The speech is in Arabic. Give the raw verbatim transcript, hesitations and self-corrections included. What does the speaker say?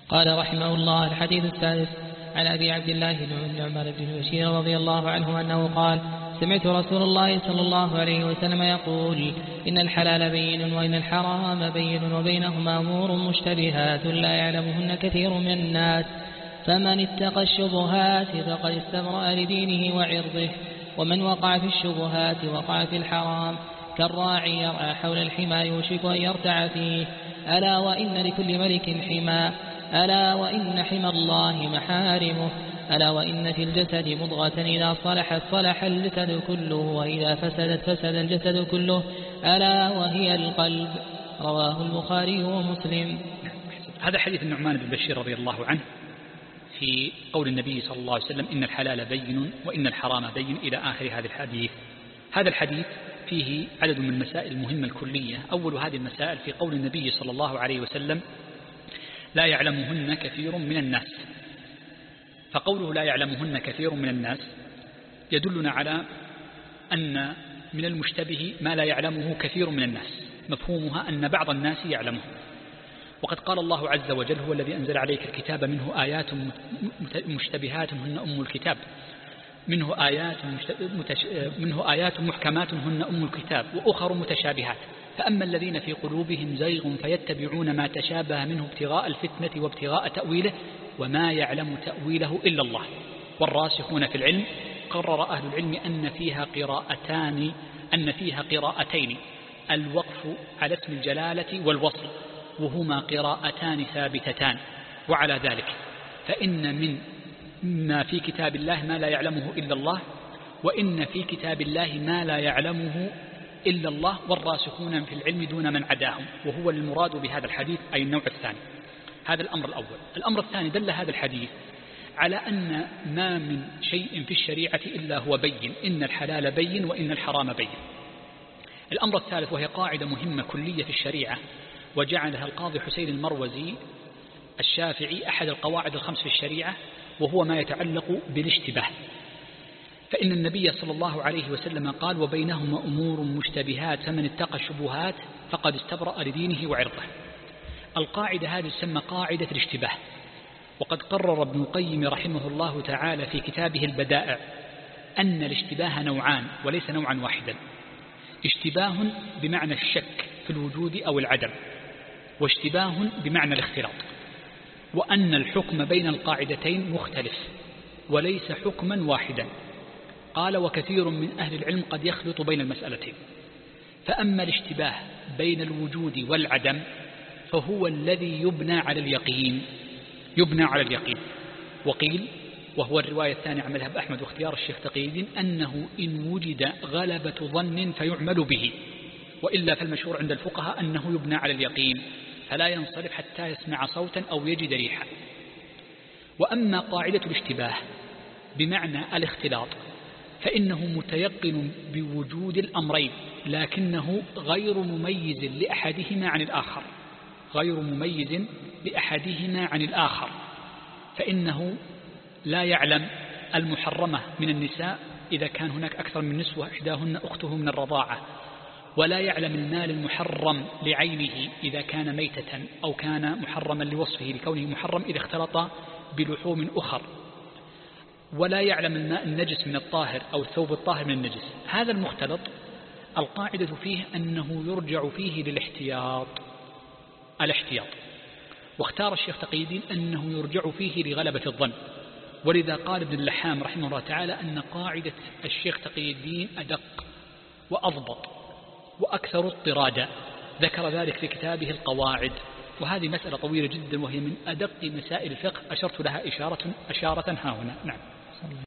قال رحمه الله: الحديث السادس عن أبي عبد الله بن عمر بن بشير رضي الله عنه أنه قال: سمعت رسول الله صلى الله عليه وسلم يقول: إن الحلال بين وإن الحرام بين وبينهما أمور مشتبهات لا يعلمهن كثير من الناس، فمن اتقى الشبهات فقد استبرأ لدينه وعرضه، ومن وقع في الشبهات وقع في الحرام، كالراعي يرعى حول الحمى يوشك أن يرتع فيه. ألا وإن لكل ملك حمى، ألا وإن حمى الله محارمه، ألا وإن في الجسد مضغة إذا صلحت صلح الجسد كله، وإذا فسدت فسد الجسد كله، ألا وهي القلب. رواه البخاري ومسلم. هذا حديث النعمان بن بشير رضي الله عنه في قول النبي صلى الله عليه وسلم: إن الحلال بين وإن الحرام بين، إلى آخر هذا الحديث. هذا الحديث فيه عدد من المسائل المهمة الكلية. أول هذه المسائل في قول النبي صلى الله عليه وسلم: لا يعلمهن كثير من الناس. فقوله لا يعلمهن كثير من الناس يدلنا على أن من المشتبه ما لا يعلمه كثير من الناس، مفهومها أن بعض الناس يعلمه. وقد قال الله عز وجل: هو الذي أنزل عليك الكتاب منه آيات مشتبهات هن أم الكتاب، منه آيات, متش... منه آيات محكمات هن أم الكتاب، وأخر متشابهات، فأما الذين في قلوبهم زيغ فيتبعون ما تشابه منه ابتغاء الفتنة وابتغاء تأويله، وما يعلم تأويله إلا الله. والراسخون في العلم قرر أهل العلم أن فيها قراءتان أن فيها قراءتين: الوقف على اسم الجلالة والوصل، وهما قراءتان ثابتتان. وعلى ذلك فإن من ما في كتاب الله ما لا يعلمه إلا الله، وإن في كتاب الله ما لا يعلمه إلا الله، والراسخون في العلم دون من عداهم، وهو المراد بهذا الحديث أي النوع الثاني. هذا الأمر الأول. الأمر الثاني: دل هذا الحديث على أن ما من شيء في الشريعة إلا هو بين، إن الحلال بين وإن الحرام بين. الأمر الثالث، وهي قاعدة مهمة كلية في الشريعة، وجعلها القاضي حسين المروزي الشافعي أحد القواعد الخمس في الشريعة، وهو ما يتعلق بالاشتباه. فإن النبي صلى الله عليه وسلم قال: وبينهما أمور مشتبهات، فمن اتقى الشبهات فقد استبرأ لدينه وعرضه. القاعدة هذه تسمى قاعدة الاشتباه. وقد قرر ابن القيم رحمه الله تعالى في كتابه البدائع أن الاشتباه نوعان وليس نوعا واحدا: اشتباه بمعنى الشك في الوجود أو العدم، واشتباه بمعنى الاختلاط، وأن الحكم بين القاعدتين مختلف وليس حكما واحدا. قال: وكثير من أهل العلم قد يخلط بين المسألتين. فأما الاشتباه بين الوجود والعدم فهو الذي يبنى على اليقين يبنى على اليقين وقيل، وهو الرواية الثانية عن مذهب أحمد واختيار الشيخ تقي الدين، أنه إن وجد غلبة ظن فيعمل به، وإلا فالمشهور عند الفقهاء أنه يبنى على اليقين، فلا ينصرف حتى يسمع صوتا أو يجد ريحا. وأما قاعدة الاشتباه بمعنى الاختلاط فإنه متيقن بوجود الأمرين، لكنه غير مميز لأحدهما عن الآخر غير مميز لأحدهما عن الآخر فإنه لا يعلم المحرمة من النساء إذا كان هناك أكثر من نسوة إحداهن أخته من الرضاعة، ولا يعلم المال المحرم لعينه إذا كان ميتة أو كان محرما لوصفه لكونه محرم إذا اختلط بلحوم أخر، ولا يعلم الماء النجس من الطاهر أو الثوب الطاهر من النجس. هذا المختلط القاعدة فيه أنه يرجع فيه للاحتياط الاحتياط واختار الشيخ تقي الدين أنه يرجع فيه لغلبة الظن. ولذا قال ابن اللحام رحمه الله تعالى أن قاعدة الشيخ تقي الدين أدق وأضبط وأكثر اضطرادا، ذكر ذلك في كتابه القواعد. وهذه مسألة طويلة جدا، وهي من أدق مسائل الفقه أشرت لها إشارة أشارة ها هنا. نعم.